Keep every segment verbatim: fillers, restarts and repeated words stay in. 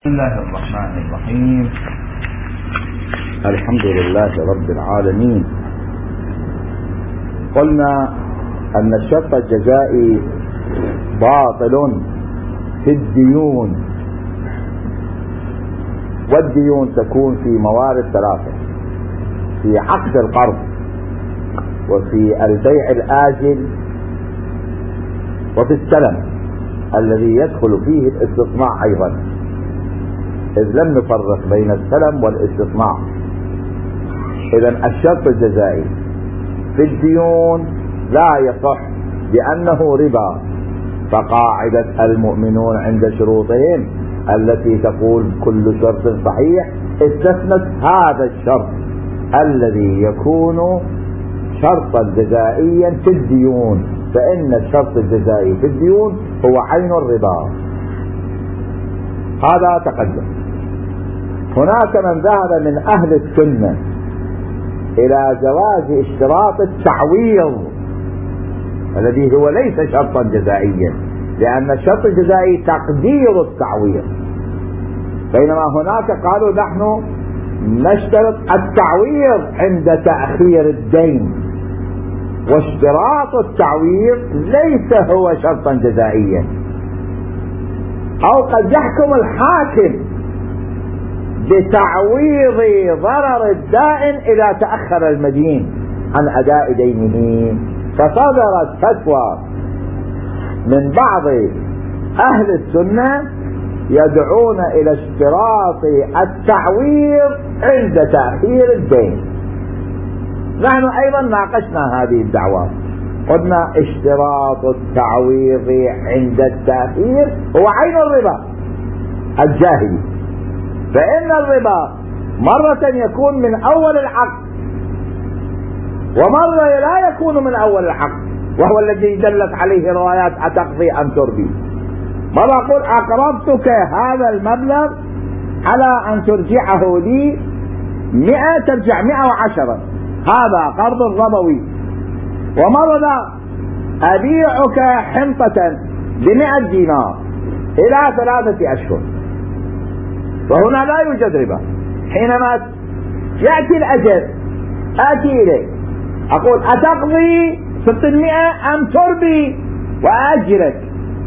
بسم الله الرحمن الرحيم. الحمد لله رب العالمين. قلنا أن الشرط الجزائي باطل في الديون، والديون تكون في موارد ثلاثة: في عقد القرض، وفي البيع الآجل، وفي السلم الذي يدخل فيه الاستصناع أيضا، إذ لم نفرق بين السلم والاستصناع. إذن الشرط الجزائي في الديون لا يصح بأنه ربا، فقاعدة المؤمنون عند شروطهم التي تقول كل شرط صحيح استثنت هذا الشرط الذي يكون شرطا جزائيا في الديون، فإن الشرط الجزائي في الديون هو عين الربا. هذا تقدم. هناك من ذهب من أهل السنة إلى جواز اشتراط التعويض الذي هو ليس شرطا جزائيا، لأن الشرط الجزائي تقدير التعويض، بينما هناك قالوا نحن نشترط التعويض عند تأخير الدين، واشتراط التعويض ليس هو شرطا جزائيا. أو قد يحكم الحاكم بتعويض ضرر الدائن إذا تأخر المدين عن أداء دينه، فصدرت فتوى من بعض أهل السنة يدعون إلى اشتراط التعويض عند تأخير الدين. نحن أيضا ناقشنا هذه الدعوات، قلنا اشتراط التعويض عند التأخير هو عين الربا الجاهلي، فإن الربا مرة يكون من أول العقد، ومرة لا يكون من أول العقد، وهو الذي دلت عليه روايات أتقضي أم تربي. مرة أقول أقرضتك هذا المبلغ على أن ترجعه لي مئة ترجع مئة وعشرة، هذا قرض ربوي. ومرة لا، أبيعك حنطة بمئة دينار إلى ثلاثة أشهر، وهنا لا يوجد ربا. حينما يأتي الأجل آتي إليك أقول أتقضي ستمائة أم تربي وأأجلك،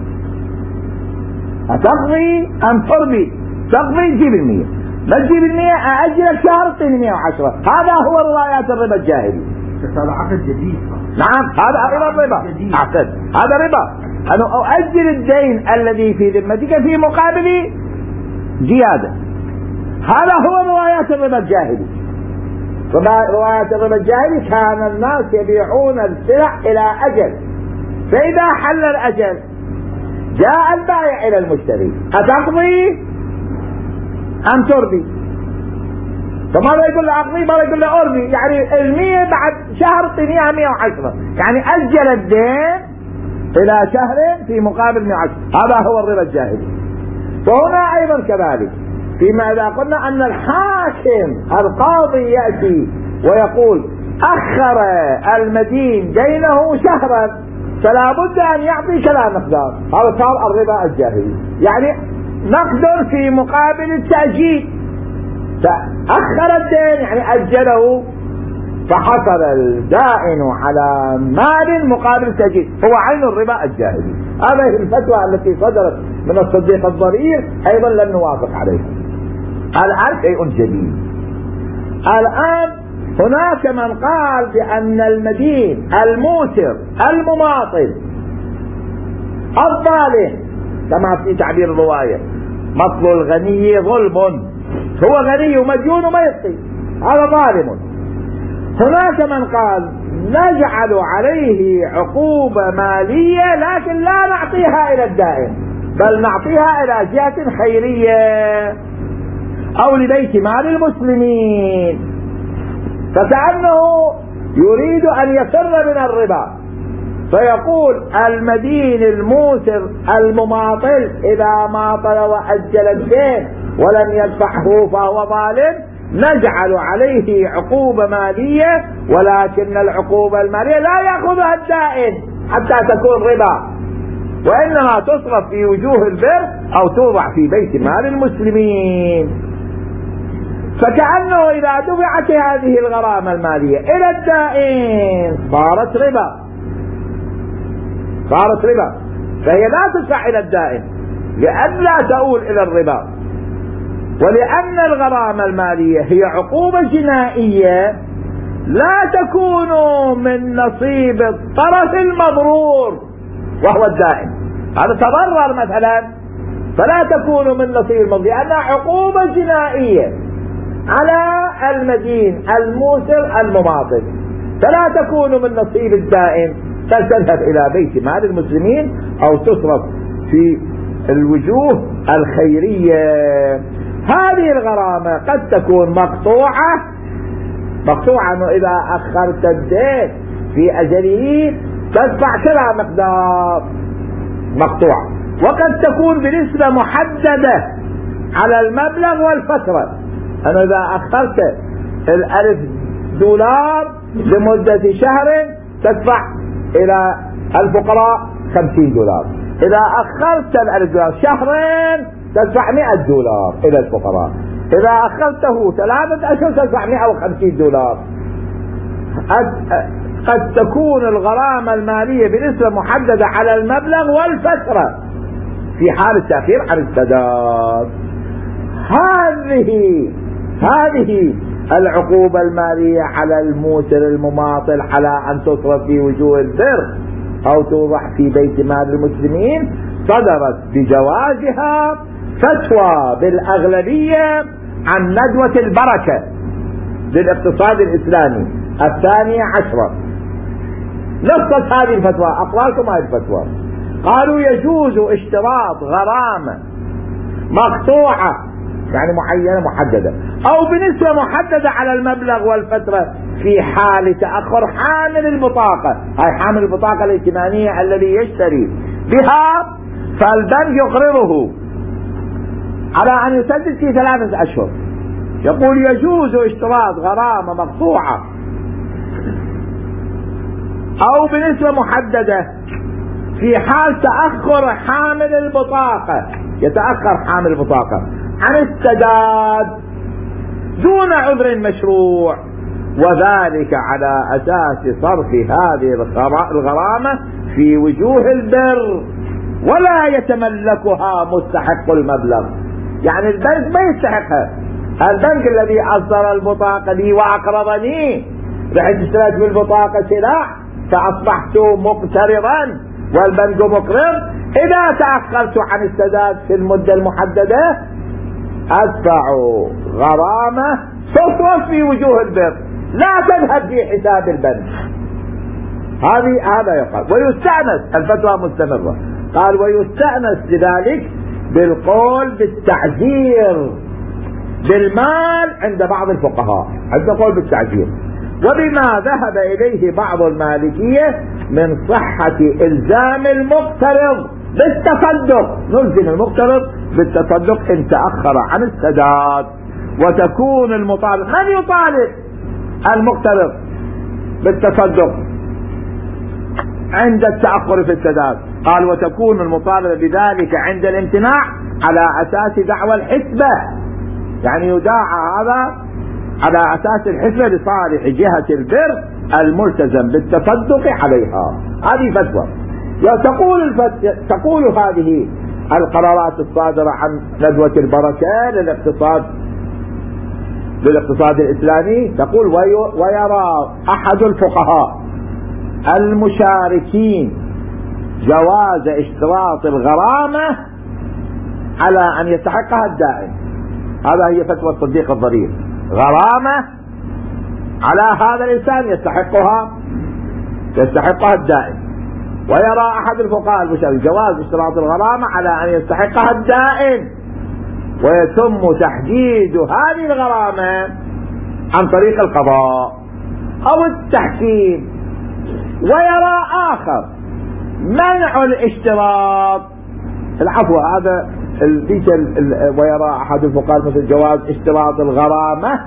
أتقضي أم تربي، تقضي تجيب المية، ما تجيب المية أأجلك شهر اعطيني مئة وعشرة. هذا هو روايات الربا الجاهلي. هذا عقد جديد. نعم، هذا أيضا ربا. عقد هذا ربا، أنا أؤجل الدين الذي في ذمتك في مقابل زيادة. هذا هو روايات الربا الجاهلي. روايات الربا الجاهلي كان الناس يبيعون السلع إلى أجل، فإذا حل الأجل جاء البائع إلى المشتري أتقضي أم تربي، فماذا يقول له أقضي، ماذا يقول له أربي، يعني المية بعد شهر طينيها مئة وعشرة، يعني أجل الدين إلى شهر في مقابل مئة وعشرة. هذا هو الربا الجاهلي. وهنا أيضا كذلك، فيما إذا قلنا أن الحاكم القاضي يأتي ويقول أخر المدين دينه شهرا فلا بد أن يعطي كذا مقدار، هذا صار الربا الجاهلي، يعني نقد في مقابل التأجيل. فأخر الدين يعني أجله، فحصل الدائن على مال مقابل التأجيل، هو عين الربا الجاهلي. هذه الفتوى التي صدرت من الصديق الضرير أيضا لم نوافق عليها. الآن شيء جديد، الآن هناك من قال بأن المدين الموسر المماطل الظالم، كما في تعبير الرواية مطل الغني ظلم، هو غني ومديون وما يعطي، هذا ظالم. هناك من قال نجعل عليه عقوبة مالية لكن لا نعطيها إلى الدائن، بل نعطيها إلى جهة خيرية أو لبيت مال المسلمين، فكأنه يريد أن يفر من الربا، فيقول المدين الموسر المماطل إذا ماطل وأجل الدين ولم يدفعه فهو ظالم، نجعل عليه عقوبة مالية، ولكن العقوبة المالية لا يأخذها الدائن حتى تكون ربا، وإنما تصرف في وجوه البر أو توضع في بيت مال المسلمين. فكأنه إذا دفعت هذه الغرامة المالية إلى الدائن صارت ربا، صارت ربا، فهي لا تدفع إلى الدائن لئلا تؤول إلى الربا. ولأن الغرامة المالية هي عقوبة جنائية لا تكون من نصيب الطرف المضرور وهو الدائن، هذا تضرر مثلا فلا تكون من نصيب المضرور لأنها عقوبة جنائية على المدين الموسر المماطل، فلا تكون من نصيب الدائن، فتذهب إلى بيت مال المسلمين أو تصرف في الوجوه الخيرية. هذه الغرامة قد تكون مقطوعة، مقطوعة أنه إذا أخرت الدين في أجله تدفع كذا مقدار، مقطوعة. وقد تكون بنسبة محددة على المبلغ والفترة، أنا إذا أخرت الألف دولار لمدة شهر تدفع إلى الفقراء خمسين دولار، إذا أخرت الألف دولار شهرين تدفع مئة دولار إلى الفقراء، إذا أخرته ثلاثة أشهر تدفع مئة وخمسين دولار. قد تكون الغرامة المالية بنسبة محددة على المبلغ والفترة في حال التأخير عن السداد. هذه هذه العقوبة المالية على الموسر المماطل على أن تصرف في وجوه البر أو توضع في بيت مال المسلمين صدرت بجوازها فتوى بالأغلبية عن ندوة البركة للاقتصاد الإسلامي الثانية عشرة. نصت هذه الفتوى، أقرأكم هذه الفتوى، قالوا يجوز اشتراط غرامة مقطوعة يعني معينة محددة أو بنسبة محددة على المبلغ والفترة في حال تأخر حامل البطاقة، هاي حامل البطاقة الائتمانية الذي يشتري بها، فالبنك يقرضه على أن يسدد في ثلاثة أشهر. يقول يجوز اشتراط غرامة مقطوعة أو بنسبة محددة في حال تأخر حامل البطاقة، يتأخر حامل البطاقة عن السداد دون عذر مشروع، وذلك على أساس صرف هذه الغرامة في وجوه البر ولا يتملكها مستحق المبلغ. يعني البنك ما يستحقها، البنك الذي أصدر البطاقة لي وأقرضني رحت اشتريت بالبطاقة سلاح فأصبحت مقترضا والبنك مقرض، إذا تأخرت عن السداد في المدة المحددة أدفع غرامة تصرف في وجوه البر لا تذهب في حساب البنك. هذه هذا يقال. ويستأنس، الفتوى مستمرة، قال ويستأنس لذلك بالقول بالتعزير بالمال عند بعض الفقهاء، عند قول بالتعزير، وبما ذهب إليه بعض المالكية من صحة إلزام المقترض بالتصدق، نلزم المقترض بالتصدق إن تأخر عن السداد، وتكون المطالب، من يطالب المقترض بالتصدق عند التأخر في السداد؟ قال وتكون المطالبة بذلك عند الامتناع على أساس دعوى الحسبة، يعني يداعى هذا على أساس الحسبة لصالح جهة البر الملتزم بالتصدق عليها. هذه فتوى. تقول الفتوى، تقول هذه القرارات الصادرة عن ندوة البركة للاقتصاد للاقتصاد الإسلامي، تقول ويرى أحد الفقهاء المشاركين جواز اشتراط الغرامة على أن يستحقها الدائن. هذا هي فتوى الصديق الضرير، غرامة على هذا الإنسان يستحقها يستحقها الدائن. ويرى أحد الفقهاء المشاركين جواز اشتراط الغرامة على أن يستحقها الدائن، ويتم تحديد هذه الغرامة عن طريق القضاء أو التحكيم. ويرى آخر منع الاشتراط، العفو هذا ويرى أحد الفقهاء مثل جواز اشتراط الغرامة،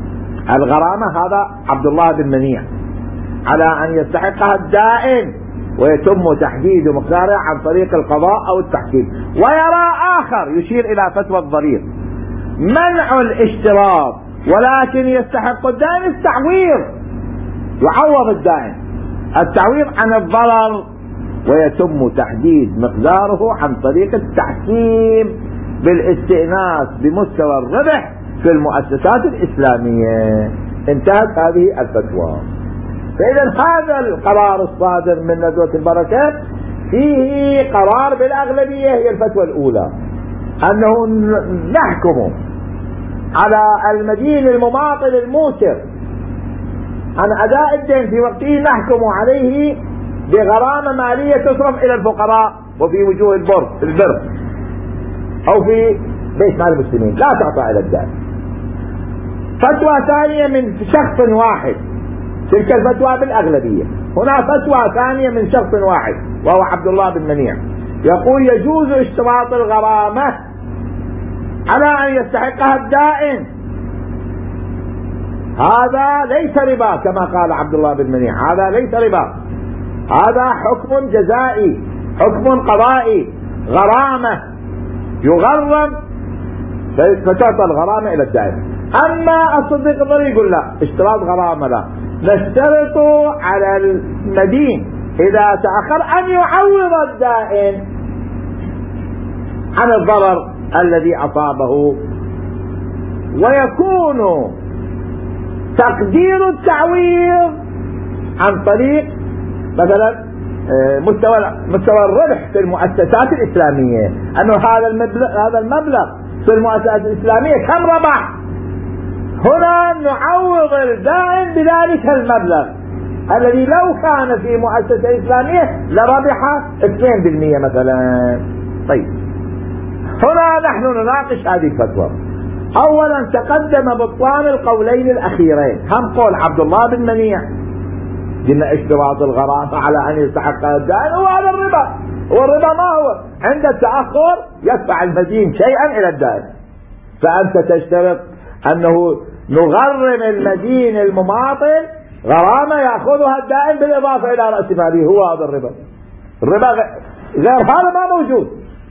الغرامة هذا عبد الله بن منيع على أن يستحقها الدائن، ويتم تحديد مقداره عن طريق القضاء أو التحكيم. ويرى آخر يشير إلى فتوى الضرير منع الاشتراط، ولكن يستحق الدائن التعويض، يعوض الدائن التعويض عن الضرر، ويتم تحديد مقداره عن طريق التحكيم بالاستئناس بمستوى الربح في المؤسسات الإسلامية. انتهت هذه الفتوى. فإذا هذا القرار الصادر من ندوة البركات فيه قرار بالأغلبية، هي الفتوى الأولى، أنه نحكم على المدين المماطل الموسر عن أداء الدين في وقته، نحكم عليه بغرامة مالية تصرف إلى الفقراء وفي وجوه البر البر أو في بيت مال المسلمين، لا تعطى إلى الدين. فتوى ثانية من شخص واحد، تلك الفتوى بالأغلبية. هنا فتوى ثانية من شخص واحد وهو عبد الله بن منيع، يقول يجوز اشتراط الغرامة على أن يستحقها الدائن. هذا ليس ربا كما قال عبد الله بن منيع، هذا ليس ربا، هذا حكم جزائي، حكم قضائي، غرامة يغرم فتعطى الغرامة إلى الدائن. أما الصديق الضرير يقول لا، اشتراط غرامة لا، نشترط على المدين إذا تأخر أن يعوض الدائن عن الضرر الذي أصابه، ويكون تقدير التعويض عن طريق مثلا مستوى مستوى الربح في المؤسسات الإسلامية، أنه هذا المبلغ هذا المبلغ في المؤسسات الإسلامية كم ربح، هنا نعوض الدائن بذلك المبلغ الذي لو كان في مؤسسة إسلامية لربح اثنين بالمئة مثلا. طيب هنا نحن نناقش هذه الفتوى. أولا تقدم بطلان القولين الأخيرين، هم قول عبد الله بن منيع قلنا اشتراط الغرامة على أن يستحق الدائن هو هذا الربا، والربا ما هو؟ عند التأخر يدفع المدين شيئا إلى الدائن، فأنت تشترط أنه نغرم المدين المماطل غرامة يأخذها الدائن بالإضافة إلى رأس ماله، هو هذا الربا. الربا غير هذا ما موجود.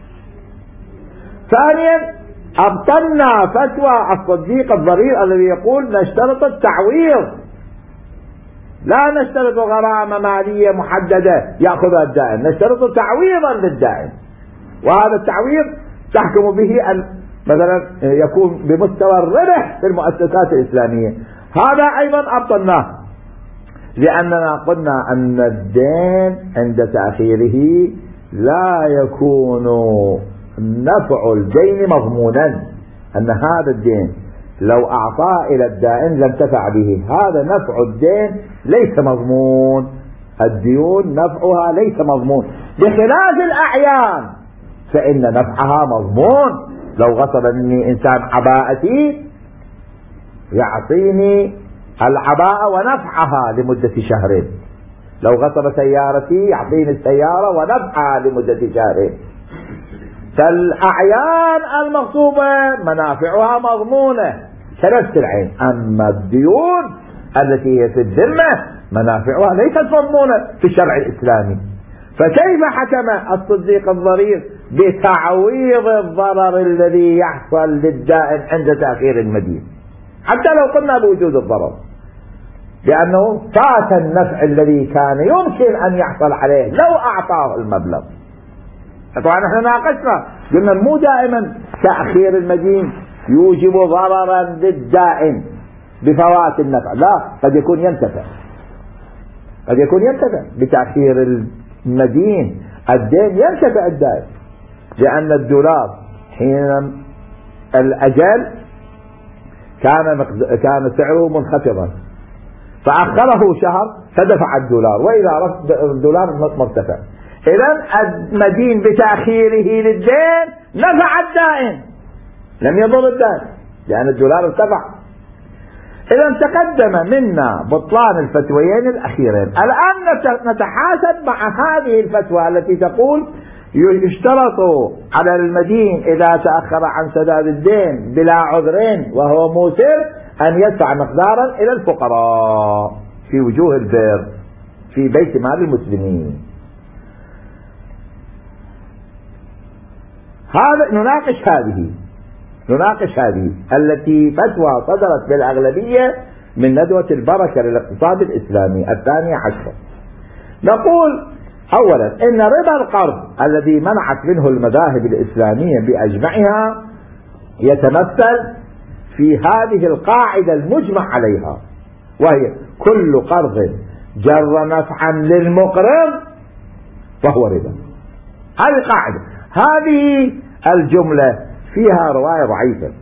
ثانيا أبطلنا فتوى الصديق الضرير الذي يقول نشترط التعويض، لا نشترط غرامة مالية محددة يأخذها الدائن، نشترط تعويضا للدائن، وهذا التعويض تحكم به أن مثلا يكون بمستوى الربح في المؤسسات الإسلامية. هذا أيضا أبطلناه، لأننا قلنا أن الدين عند تأخيره لا يكون نفع الدين مضمونا، أن هذا الدين لو أعطاه إلى الدائن لانتفع به، هذا نفع الدين ليس مضمون، الديون نفعها ليس مضمون، بخلاف الأعيان فإن نفعها مضمون. لو غصب مني إنسان عباءتي يعطيني العباءة ونفعها لمدة شهرين، لو غصب سيارتي يعطيني السيارة ونفعها لمدة شهرين. فالأعيان المغصوبة منافعها مضمونة كنفس العين، أما الديون التي هي في الذمة منافعها ليست مضمونة في الشرع الإسلامي. فكيف حكم الصديق الضرير بتعويض الضرر الذي يحصل للدائن عند تأخير المدين حتى لو قلنا بوجود الضرر، لأنه فات النفع الذي كان يمكن أن يحصل عليه لو أعطاه المبلغ. طبعا احنا ناقشنا قلنا مو دائما تأخير المدين يوجب ضررا للدائن بفوات النفع، لا، قد يكون ينتفع، قد يكون ينتفع بتأخير المدين، الدين ينتفع الدائن، لأن الدولار حين الأجل كان كان سعره منخفضا فأخره شهر فدفع الدولار، وإذا الدولار مرتفع، إذن المدين بتأخيره للدين نفع الدائن لم يضر الدائن لأن الدولار ارتفع. إذن تقدم منا بطلان الفتويين الأخيرين. الآن نتحاسب مع هذه الفتوى التي تقول يشترط على المدين إذا تأخر عن سداد الدين بلا عذرين وهو موسر أن يدفع مقدارا إلى الفقراء في وجوه البر في بيت مال المسلمين. هذا نناقش هذه نناقش هذه التي فتوى صدرت بالأغلبية من ندوة البركة للاقتصاد الإسلامي الثانية عشر. نقول أولا إن ربا القرض الذي منعت منه المذاهب الإسلامية بأجمعها يتمثل في هذه القاعدة المجمع عليها، وهي كل قرض جر نفعا للمقرض فهو ربا. هذه قاعدة. هذه الجملة فيها رواية ضعيفة،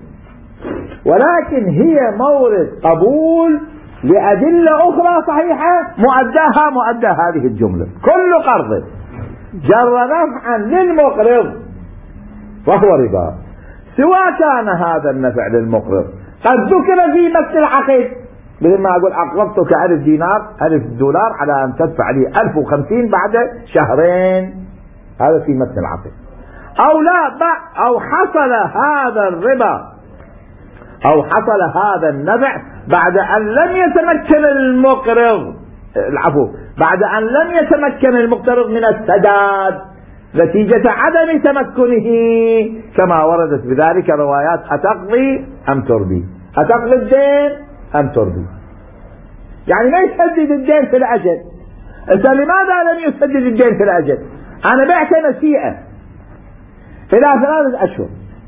ولكن هي مورد قبول لأدلة أخرى صحيحة مؤداها مؤدى هذه الجملة. كل قرض جر نفعا للمقرض فهو ربا، سواء كان هذا النفع للمقرض قد ذكر في مثل العقد، مثل ما أقول أقرضتك ألف دينار ألف دولار على أن تدفع لي ألف وخمسين بعد شهرين، هذا في مثل العقد، أو لا أو حصل هذا الربا أو حصل هذا النفع بعد أن لم يتمكن المقرض العفو بعد أن لم يتمكن المقترض من السداد نتيجة عدم تمكنه، كما وردت بذلك روايات أتقضي أم ترضي، أتقضي الدين أم ترضي، يعني ما يسدد الدين في الأجل. لماذا لم يسدد الدين في الأجل؟ أنا بعت نسيئة إلى ثلاثة أشهر،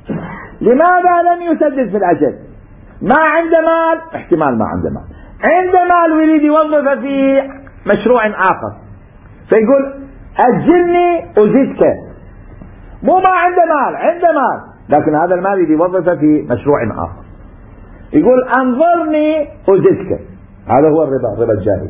لماذا لم يسدد في الأجل؟ ما عنده مال، احتمال ما عنده مال، عنده مال ويريد يوظفه في مشروع آخر، فيقول أجلني أزيدك. مو ما عنده مال، عنده مال لكن هذا المال يريد يوظفه في مشروع آخر، يقول أنظرني أزيدك. هذا هو الربا، ربا الجاهل.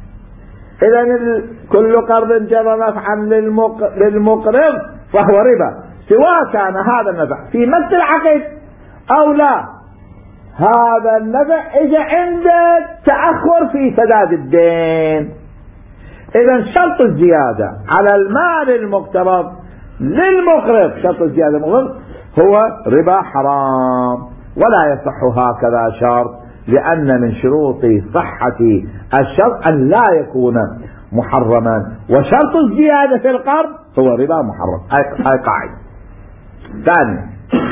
إذا كل قرض جر نفعا للمقرض فهو ربا، سواء كان هذا النفع في مثل عقد أو لا. هذا النفع إذا عنده تأخر في سداد الدين، إذا شرط الزيادة على المال المقترض للمقرض، شرط الزيادة المقرض هو ربا حرام، ولا يصح هكذا شرط، لأن من شروط صحة الشرط أن لا يكون محرما، وشرط الزيادة في القرض هو ربا محرم. هاي قاعدة. ثانيا،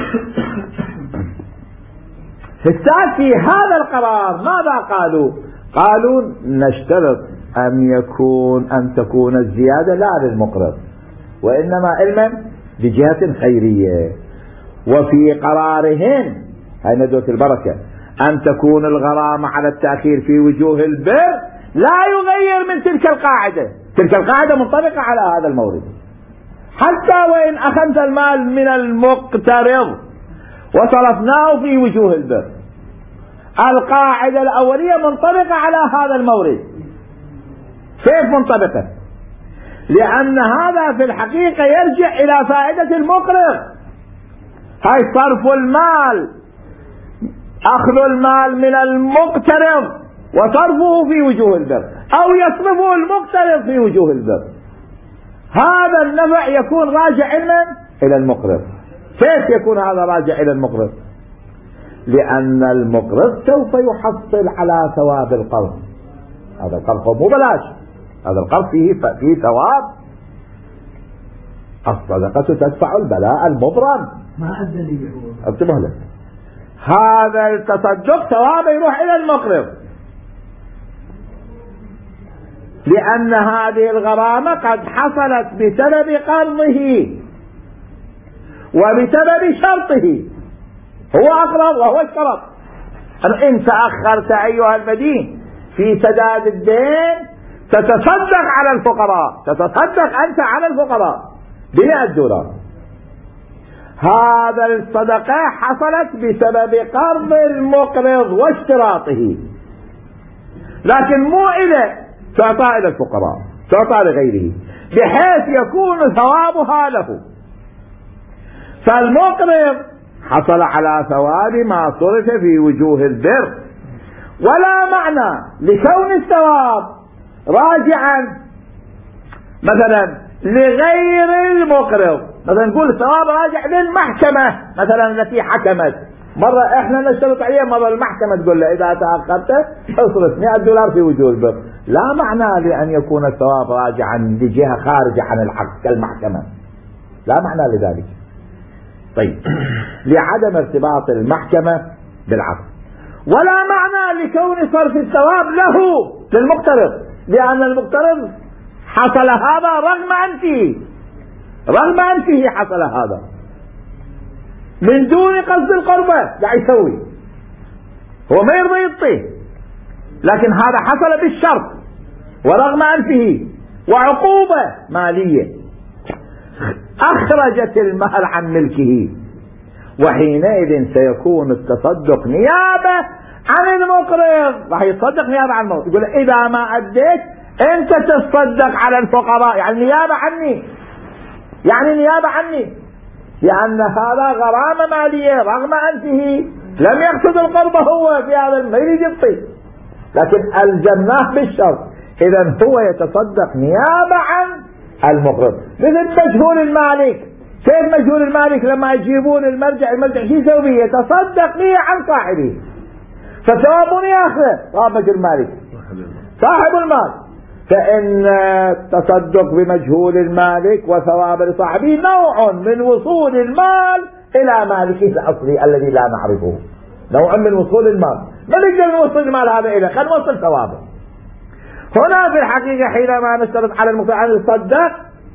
في هذا القرار ماذا قالوا؟ قالوا نشترط أن يكون أن تكون الزيادة لا للمقرض وإنما علما بجهة خيرية. وفي قرارهم هاي ندوة البركة أن تكون الغرامة على التأخير في وجوه البر لا يغير من تلك القاعدة. تلك القاعدة منطبقة على هذا المورد، حتى وإن أخذت المال من المقترض وصرفناه في وجوه البر، القاعدة الأولية منطبقة على هذا المورد. كيف منطبقة؟ لأن هذا في الحقيقة يرجع إلى فائدة المقرض. هاي صرف المال، أخذ المال من المقترض وصرفه في وجوه البر، أو يصرفه المقترض في وجوه البر، هذا النفع يكون راجع إلى المقرض. كيف يكون هذا راجع إلى المقرض؟ لأن المقرض سوف يحصل على ثواب القرض. هذا القرض مو بلاش، هذا القرض فيه فيه ثواب. الصدقة تدفع البلاء المبرم. ما الدليل هو؟ انتبه له، هذا التصدق ثوابه يروح إلى المقرض، لأن هذه الغرامة قد حصلت بسبب قرضه وبسبب شرطه. هو أقرض وهو اشترط. إن تأخرت أيها المدين في سداد الدين تتصدق على الفقراء، تتصدق أنت على الفقراء بمئة دولار. هذا الصدقة حصلت بسبب قرض المقرض واشتراطه، لكن مو إلى تعطى إلى الفقراء، تعطى لغيره بحيث يكون ثوابها له. فالمقرض حصل على ثواب ما صرف في وجوه البر، ولا معنى لكون الثواب راجعا مثلا لغير المقرض. مثلا نقول الثواب راجع للمحكمة مثلا التي حكمت، مرة احنا نشترط عليها، مرة المحكمة تقول له اذا تأخرت اصرف مئة دولار في وجوه البر. لا معنى لأن يكون الثواب راجعا لجهة خارجة عن الحق كالمحكمة، لا معنى لذلك. طيب لعدم ارتباط المحكمة بالعقد، ولا معنى لكون صرف الثواب له للمقترض، لأن المقترض حصل هذا رغم أنفه، رغم أنفه حصل هذا من دون قصد القربة. لا يسوي، هو ما يرضى يعطيه، لكن هذا حصل بالشرط ورغم أنفه وعقوبة مالية أخرجت المال عن ملكه، وحينئذ سيكون التصدق نيابة عن المقرض. راح يتصدق نيابة عن المقرض، يقول إذا ما أديت أنت تصدق على الفقراء، يعني نيابة عني، يعني نيابة عني، لأن هذا غرامة مالية رغم أنفه لم يقصد القرض هو في هذا ما يريد يعطي، لكن ألزمناه بالشرط، إذا هو يتصدق نيابة عن المقرض. مثل مجهول المالك، كيف مجهول المالك لما يجيبون المرجع، المرجع شو يسوي؟ يتصدق به عن صاحبه، فثوابه ياخذه صاحب مجهول المالك صاحب المال. فإن التصدق بمجهول المالك وثواب لصاحبه نوع من وصول المال إلى مالكه الأصلي الذي لا نعرفه، نوع من وصول المال، ما نقدر نوصل المال هذا إليه، خلينا نوصل ثوابه. هنا في الحقيقة حينما نشترط على المقترض أن يتصدق،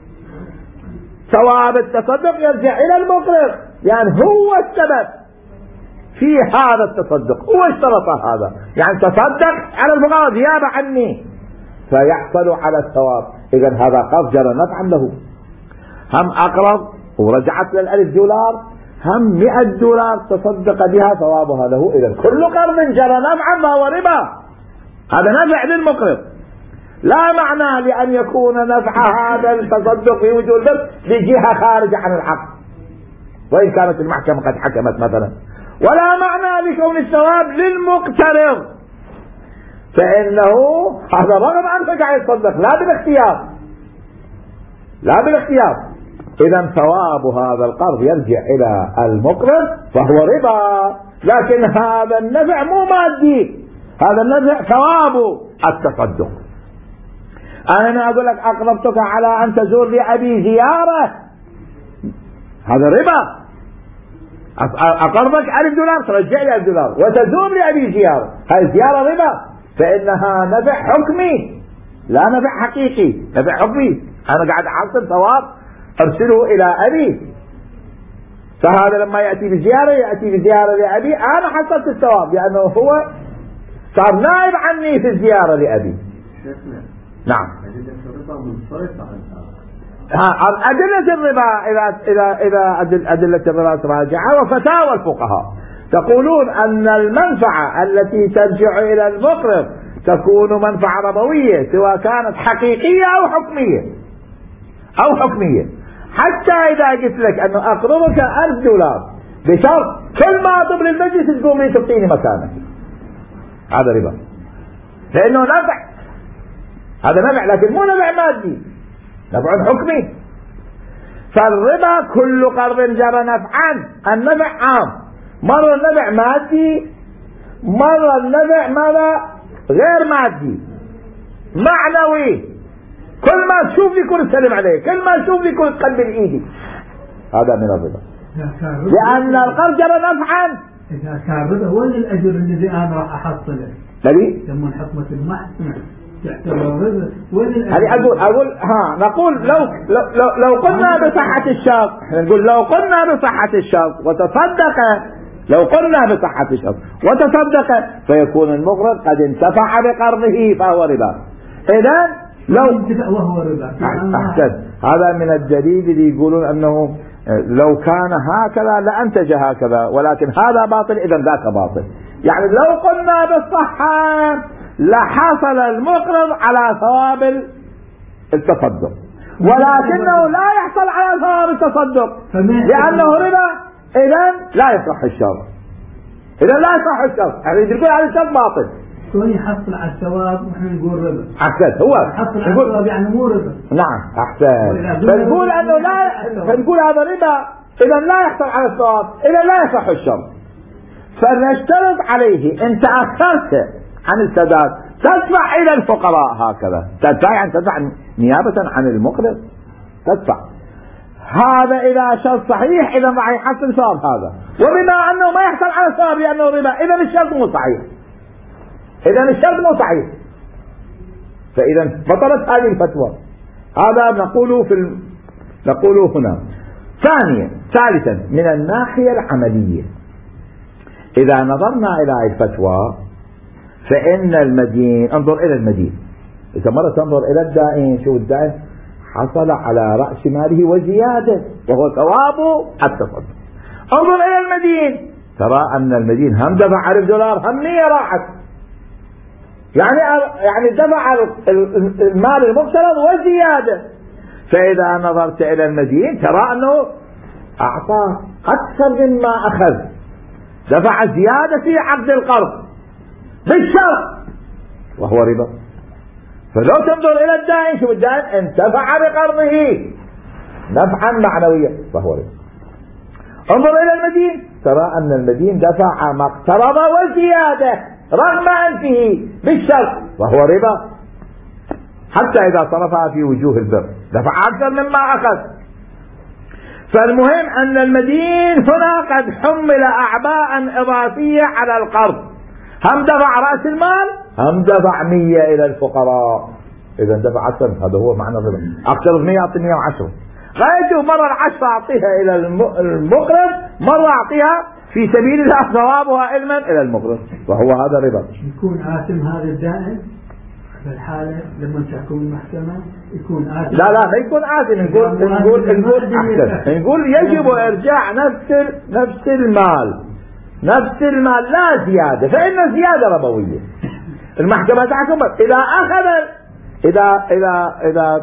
ثواب التصدق يرجع إلى المقرض، يعني هو السبب في هذا التصدق، هو اشترط هذا، يعني تصدق على الفقراء نيابة عني فيحصل على الثواب. إذا هذا قرض جرى نفعا له، هم أقرض ورجعت للألف دولار، هم مئة دولار تصدق بها ثوابها له. إذا كل قرض جرى نفعا فهو ربا، هذا نفع للمقرض، لا معنى لأن يكون نفع هذا التصدق في وجود البر لجهة خارجة عن الحق وإن كانت المحكمة قد حكمت مثلا، ولا معنى لكون الثواب للمقترض، فإنه هذا رغم أنك قاعد يتصدق لا بالاختيار، لا بالاختيار. إذا ثواب هذا القرض يرجع إلى المقرض فهو ربا، لكن هذا النفع مو مادي، هذا النفع ثواب التصدق. أنا أقول لك أقرضتك على أن تزور لأبي زيارة، هذا ربا. أقرضك ألف دولار ترجع لي ألف دولار وتزور لأبي زيارة، هذه زيارة ربا، فإنها نفع حكمي لا نفع حقيقي، نفع حكمي. أنا قاعد أحصل ثواب أرسله إلى أبي، فهذا لما يأتي بزيارة يأتي بزيارة لأبي، أنا حصلت الثواب لأنه هو صار نائب عني في الزيارة لأبي. نعم. ها أدلة الربا إذا إذا إذا أدلة الربا تراجعها وفتاوى الفقهاء تقولون أن المنفعة التي ترجع إلى المقرض تكون منفعة ربوية سواء كانت حقيقية أو حكمية أو حكمية. حتى إذا قلت لك أنه أقرضك ألف دولار بشرط كل ما أطلب للمجلس تقوم لي تعطيني مكانك، هذا ربا، لأنه نفع، هذا نفع لكن مو نفع مادي، نفع حكمي. فالربا كل قرض جرى نفعا، النفع عام، مرة النفع مادي، مرة النفع ماذا غير مادي معنوي، كل ما تشوف لي كل سلم عليه، كل ما تشوف لي كل قلب ايدي، هذا من الربا، لأن القرض جرى نفعا. إذا كان ربا وين الأجر الذي أنا راح أحصله؟ لذي يسمون حكمة المحكمة تعتبر ربا، وين الأجر؟ هذه أقول أقول ها نقول لو لو لو, لو قلنا بصحة الشرط، نقول لو قلنا بصحة الشرط وتصدق، لو قلنا بصحة الشرط وتصدق فيكون المقرض قد انتفع بقرضه فهو ربا. إذا لو وهو ربا أحسن، هذا من الدليل اللي يقولون أنه لو كان هكذا لأنتج هكذا، ولكن هذا باطل إذا ذاك باطل. يعني لو قلنا بالصحة لحصل المقرض على ثواب التصدق، ولكنه لا يحصل على ثواب التصدق لأنه ربا، إذا لا يصح الشرط، إذا لا يصح الشرط، يعني يقول على الشرط باطل. كون يحصل على الثواب ونحن نقول ربا. أحسن، هو يحصل على الثواب يعني مو ربا. نعم أحسن، فنقول أنه لا، فنقول هذا ربا إذا لا يحصل على الثواب، إذا لا يصح الشرط، فنشترط عليه إن تأخرت عن السداد تدفع إلى الفقراء، هكذا تدفع يعني تدفع نيابة عن المقرض، تدفع. هذا إذا شرط صحيح إذا راح يحصل ثواب هذا، وبما أنه ما يحصل على ثواب لأنه ربا إذا الشرط مو صحيح، إذا الشرط مو صحيح، فإذا بطلت هذه الفتوى. هذا نقوله في ال... نقوله هنا. ثانيا ثالثا من الناحية العملية، إذا نظرنا إلى الفتوى فإن المدين، انظر إلى المدين، إذا مرة تنظر إلى الدائن، شو الدائن حصل على رأس ماله وزيادة وهو ثواب التصدق. انظر إلى المدين ترى أن المدين هم دفع ألف دولار هم مية راحت، يعني يعني دفع المال المقترض وزيادة. فإذا نظرت إلى المدين ترى أنه أعطى أكثر مما أخذ، دفع زيادة في عقد القرض بالشرط وهو ربا. فلو تنظر إلى الدائن، شوف الدائن انتفع بقرضه نفعا معنويا فهو ربا. انظر إلى المدين ترى أن المدين دفع ما اقترض وزيادة رغم أنفه بالشرط وهو ربا، حتى إذا صرفها في وجوه البر دفع أكثر مما أخذ. فالمهم أن المدين هنا قد حمل أعباء إضافية على القرض، هم دفع رأس المال هم دفع مية إلى الفقراء، إذا دفع أكثر، هذا هو معنى الربا. أقترض مية أعطي مية وعشرة، غايته مرة العشرة أعطيها إلى المقرض، مرة أعطيها في سبيل الله ثوابها علما إلى المقرض، وهو هذا ربا. يكون آثم هذا الدائن في الحالة لما تحكم المحكمة يكون آثم. لا لا ما يكون آثم، نقول نقول نقول أحسن، نقول يجب إرجاع نفس نفس المال نفس المال لا زيادة، فإن زيادة ربوية. المحكمة تحكم إذا أخذ إذا إذا إذا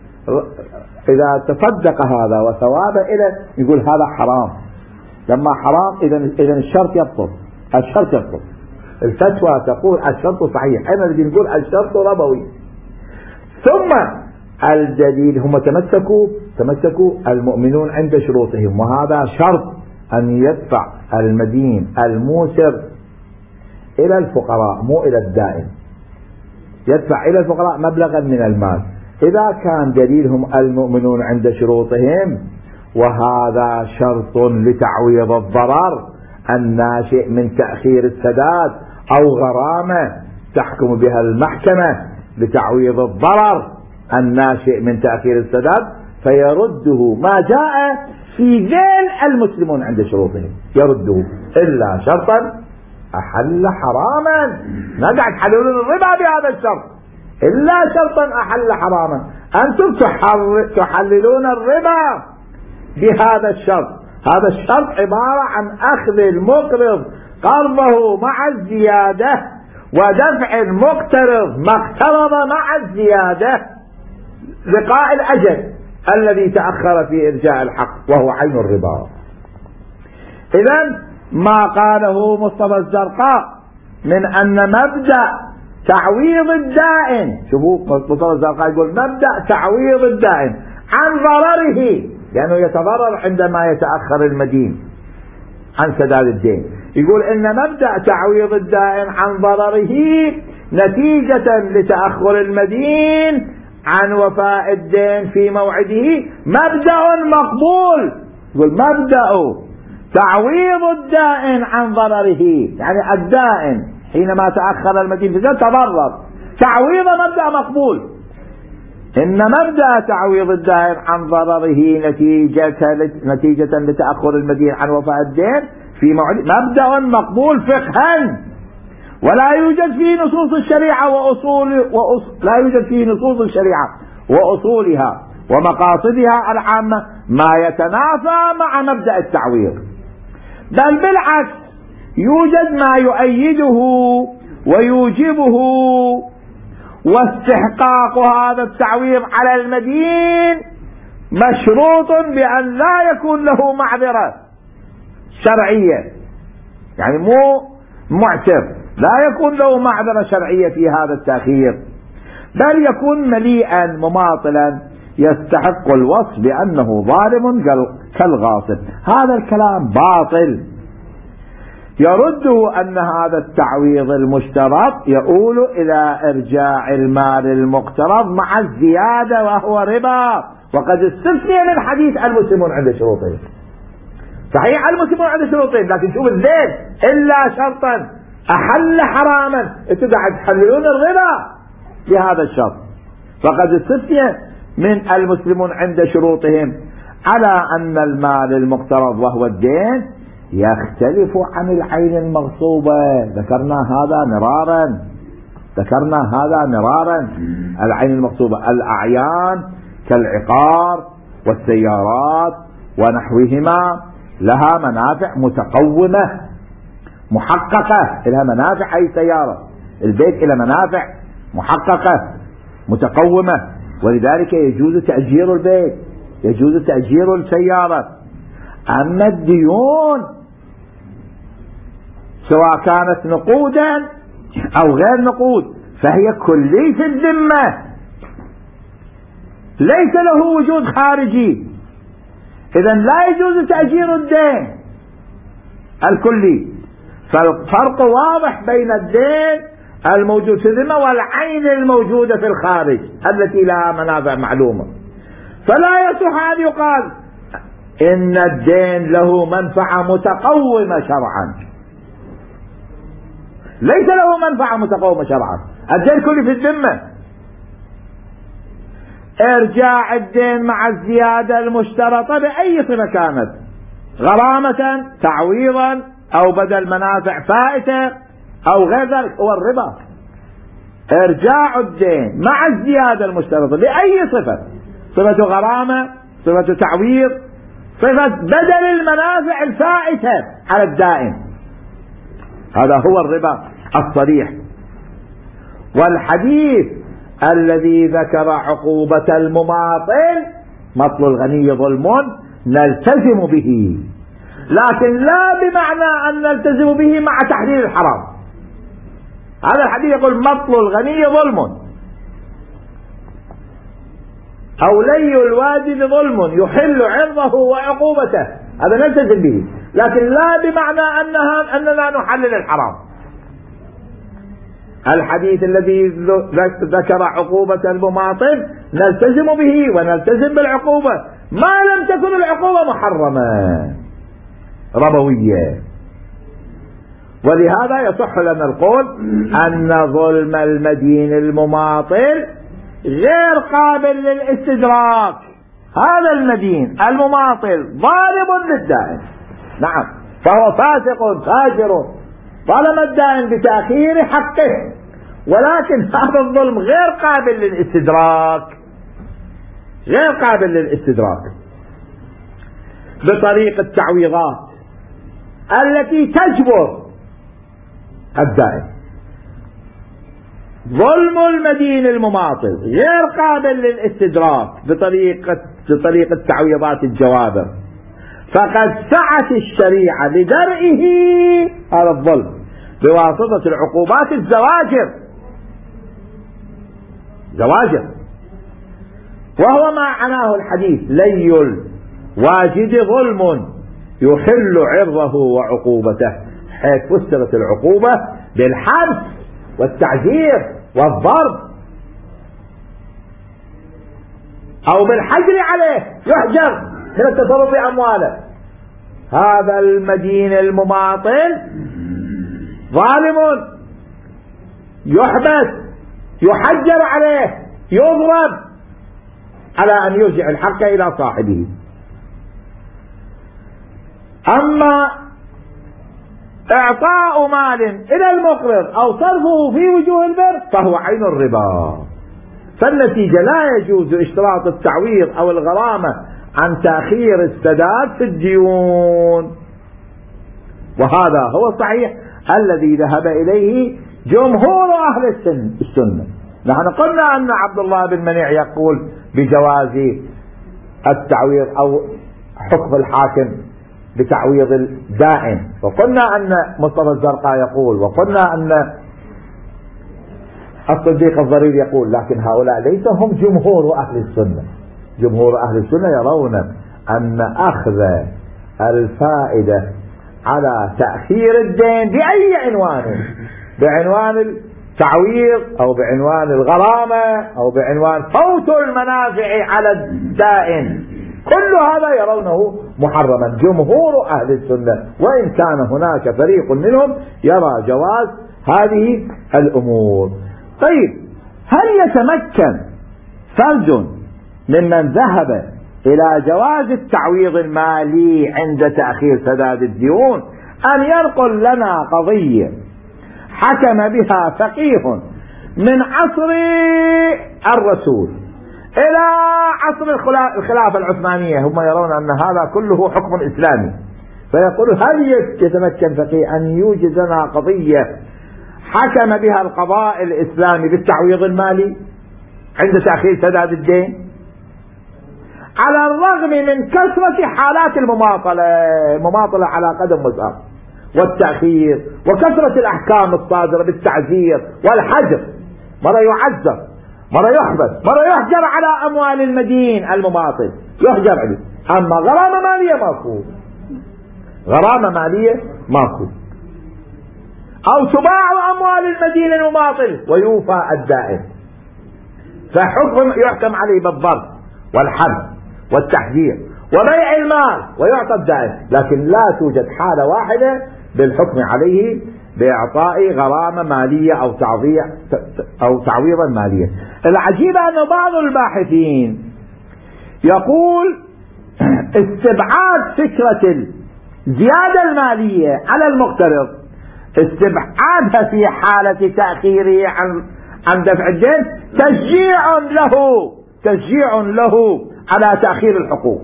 إذا تصدق هذا وثوابه إلى، يقول هذا حرام، لما حرام إذا إذا الشرط يبطل، الشرط يبطل. الفتوى تقول الشرط صحيح، أنا الذي نقول الشرط ربوي. ثم الدليل هم تمسكوا تمسكوا المؤمنون عند شروطهم، وهذا شرط أن يدفع المدين الموسر إلى الفقراء مو إلى الدائن، يدفع إلى الفقراء مبلغا من المال. إذا كان دليلهم المؤمنون عند شروطهم، وهذا شرط لتعويض الضرر الناشئ من تأخير السداد أو غرامة تحكم بها المحكمة لتعويض الضرر الناشئ من تأخير السداد، فيرده ما جاء في ذيل المسلمون عند شروطهم، يرده إلا شرطا أحل حراما. ما قاعد تحللون الربا بهذا الشرط، إلا شرطا أحل حراما. أنتم تحللون الربا بهذا الشرط. هذا الشرط عبارة عن أخذ المقرض قرضه مع الزيادة ودفع المقترض ما اقترض مع الزيادة لقاء الأجل الذي تأخر في إرجاع الحق وهو عين الربا. إذن ما قاله مصطفى الزرقاء من أن مبدأ تعويض الدائن، شوفوا مصطفى الزرقاء يقول مبدأ تعويض الدائن عن ضرره، لأنه يتضرر عندما يتأخر المدين عن سداد الدين، يقول إن مبدأ تعويض الدائن عن ضرره نتيجة لتأخر المدين عن وفاء الدين في موعده مبدأ مقبول. يقول مبدأ تعويض الدائن عن ضرره، يعني الدائن حينما تأخر المدين في الزمن تضرر، تعويض مبدأ مقبول. إن مبدأ تعويض الدائن عن ضرره نتيجة نتيجة لتأخر المدين عن وفاء الدين في موعده مبدأ مقبول فقها، ولا يوجد في نصوص الشريعة وأصول وأصول لا يوجد في نصوص الشريعة وأصولها ومقاصدها العامة ما يتنافى مع مبدأ التعويض، بل بالعكس يوجد ما يؤيده ويوجبه، واستحقاق هذا التعويض على المدين مشروط بأن لا يكون له معذرة شرعية، يعني مو معتر، لا يكون له معذرة شرعية في هذا التأخير، بل يكون مليئا مماطلا يستحق الوصف بأنه ظالم كالغاصب. هذا الكلام باطل، يرده أن هذا التعويض المشترط يؤول إلى إرجاع المال المقترض مع الزيادة وهو ربا، وقد استثني من حديث المسلمون عند شروطهم. صحيح المسلمون عند شروطهم، لكن شوف الذيل إلا شرطا أحل حراما، انتوا قاعد تحللون الربا بهذا الشرط. فقد استثني من المسلمون عند شروطهم على أن المال المقترض وهو الدين يختلف عن العين المغصوبة. ذكرنا هذا مرارا ذكرنا هذا مرارا العين المغصوبة الأعيان كالعقار والسيارات ونحوهما لها منافع متقومة محققة، لها منافع أي سيارة، البيت إلى منافع محققة متقومة، ولذلك يجوز تأجير البيت، يجوز تأجير السيارة. أما الديون سواء كانت نقودا أو غير نقود فهي كلي في الذمة، ليس له وجود خارجي، إذن لا يجوز تأجير الدين الكلي. فالفرق واضح بين الدين الموجود في الذمة والعين الموجودة في الخارج التي لها منافع معلومة. فلا يصح أن يقال إن الدين له منفعة متقومة شرعا، ليس له منفعة متقومة شرعا، الدين كله في الذمة. ارجاع الدين مع الزيادة المشترطة بأي صفة كانت، غرامة تعويضا أو بدل منافع فائتة أو غير ذلك، هو الربا. ارجاع الدين مع الزيادة المشترطة بأي صفة، صفة غرامة، صفة تعويض، صفة بدل المنافع الفائتة على الدائن، هذا هو الربا الصريح. والحديث الذي ذكر عقوبة المماطل مطل الغني ظلم نلتزم به، لكن لا بمعنى أن نلتزم به مع تحليل الحرام. هذا الحديث يقول مطل الغني ظلم أو لي الواجب ظلم يحل عرضه وعقوبته، هذا نلتزم به، لكن لا بمعنى أنها أننا نحلل الحرام. الحديث الذي ذكر عقوبة المماطل نلتزم به ونلتزم بالعقوبة ما لم تكن العقوبة محرمة ربوية. ولهذا يصح لنا القول أن ظلم المدين المماطل غير قابل للاستدراك. هذا المدين المماطل ظالم للدائن، نعم، فهو فاسق فاجر طالما الدائن بتأخير حقه، ولكن هذا الظلم غير قابل للاستدراك، غير قابل للاستدراك بطريق التعويضات التي تجبر الدائن. ظلم المدين المماطل غير قابل للاستدراك بطريقة بطريقة تعويضات الجوابر، فقد سعت الشريعة لدرئه هذا الظلم بواسطة العقوبات الزواجر، زواجر، وهو ما عناه الحديث لي الواجد ظلم يحل عرضه وعقوبته، حيث فسرت العقوبة بالحبس والتعذير والضرب أو بالحجر عليه، يحجر من التصرف بأمواله. هذا المدين المماطل ظالم يحبس يحجر عليه يضرب على أن يرجع الحق إلى صاحبه. أما إعطاء مال إلى المقرض أو صرفه في وجوه البر فهو عين الربا، فالنتيجة لا يجوز اشتراط التعويض أو الغرامة عن تأخير السداد في الديون، وهذا هو الصحيح الذي ذهب إليه جمهور أهل السنة. نحن قلنا أن عبد الله بن منيع يقول بجواز التعويض أو حكم الحاكم بتعويض الدائن، وقلنا أن مصطفى الزرقاء يقول، وقلنا أن الصديق الضرير يقول، لكن هؤلاء ليس هم جمهور أهل السنة. جمهور أهل السنة يرون أن أخذ الفائدة على تأخير الدين بأي عنوان، بعنوان تعويض أو بعنوان الغرامة أو بعنوان فوت المنافع على الدائن، كل هذا يرونه محرما جمهور أهل السنة، وإن كان هناك فريق منهم يرى جواز هذه الأمور. طيب، هل يتمكن فرد ممن ذهب إلى جواز التعويض المالي عند تأخير سداد الديون أن ينقل لنا قضية حكم بها فقيه من عصر الرسول إلى عصر الخلافة العثمانية؟ هم يرون أن هذا كله حكم إسلامي، فيقول هل يتمكن فقيه أن يوجد لنا قضية حكم بها القضاء الإسلامي بالتعويض المالي عند تأخير سداد الدين، على الرغم من كثرة حالات المماطلة المماطلة على قدم وساق والتأخير، وكثرة الأحكام الصادرة بالتعزير والحجر، مرة يعزر، مرة يحبس، مرة يحجر على أموال المدين المماطل، يحجر عليه. أما غرامة مالية ماكو، غرامة مالية ماكو، أو تباع أموال المدين المماطل ويوفى الدائن، فحكم يحكم عليه بالضرب والحبس والتحذير وبيع المال ويعطى الدائن، لكن لا توجد حالة واحدة بالحكم عليه بإعطاء غرامة مالية أو تعويض أو تعويضا ماليا. العجيب أن بعض الباحثين يقول استبعاد فكرة الزيادة المالية على المقترض، استبعادها في حالة تأخيره عن عن دفع الدين تشجيع له تشجيع له على تأخير الحقوق.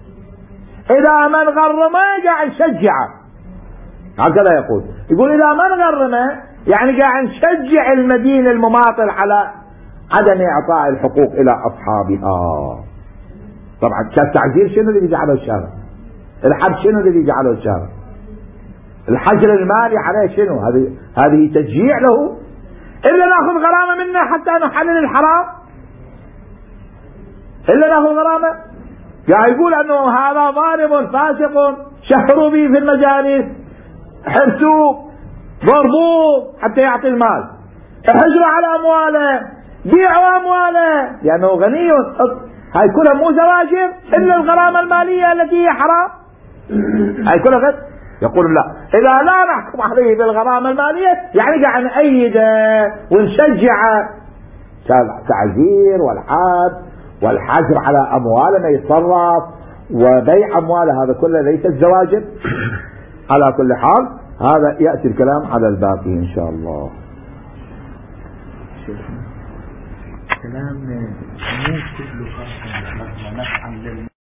إذا من غرمه قاعد يشجعه، هكذا يقول يقول إذا من غرمه يعني قاعد نشجع المدين المماطل على عدم إعطاء الحقوق إلى أصحابها. طبعا كالتعزير شنو اللي يجعله الشارع؟ الحبس شنو اللي يجعله الشارع؟ الحجر المالي عليه شنو؟ هذه هذه تشجيع له، إلا نأخذ غرامة منه حتى نحلل الحرام، إلا نأخذ غرامة. قاعد يقول أنه هذا ظالم فاسق شهروا به في المجالس، حبسوه ضربوه حتى يعطي المال، احجروا على أمواله، بيعوا أمواله لأنه غني، هاي كلها مو زواجر إلا الغرامة المالية التي هي حرام، هاي كلها غد. يقول لا، إذا لا نحكم عليه بالغرامة المالية يعني قاعد نأيده ونشجعه، تعزير والحبس والحجر على أمواله ما يتصرف وبيع أمواله، هذا كله ليس الزواجر. على كل حال هذا يأتي الكلام على الباقي إن شاء الله. كلام مو كله خاص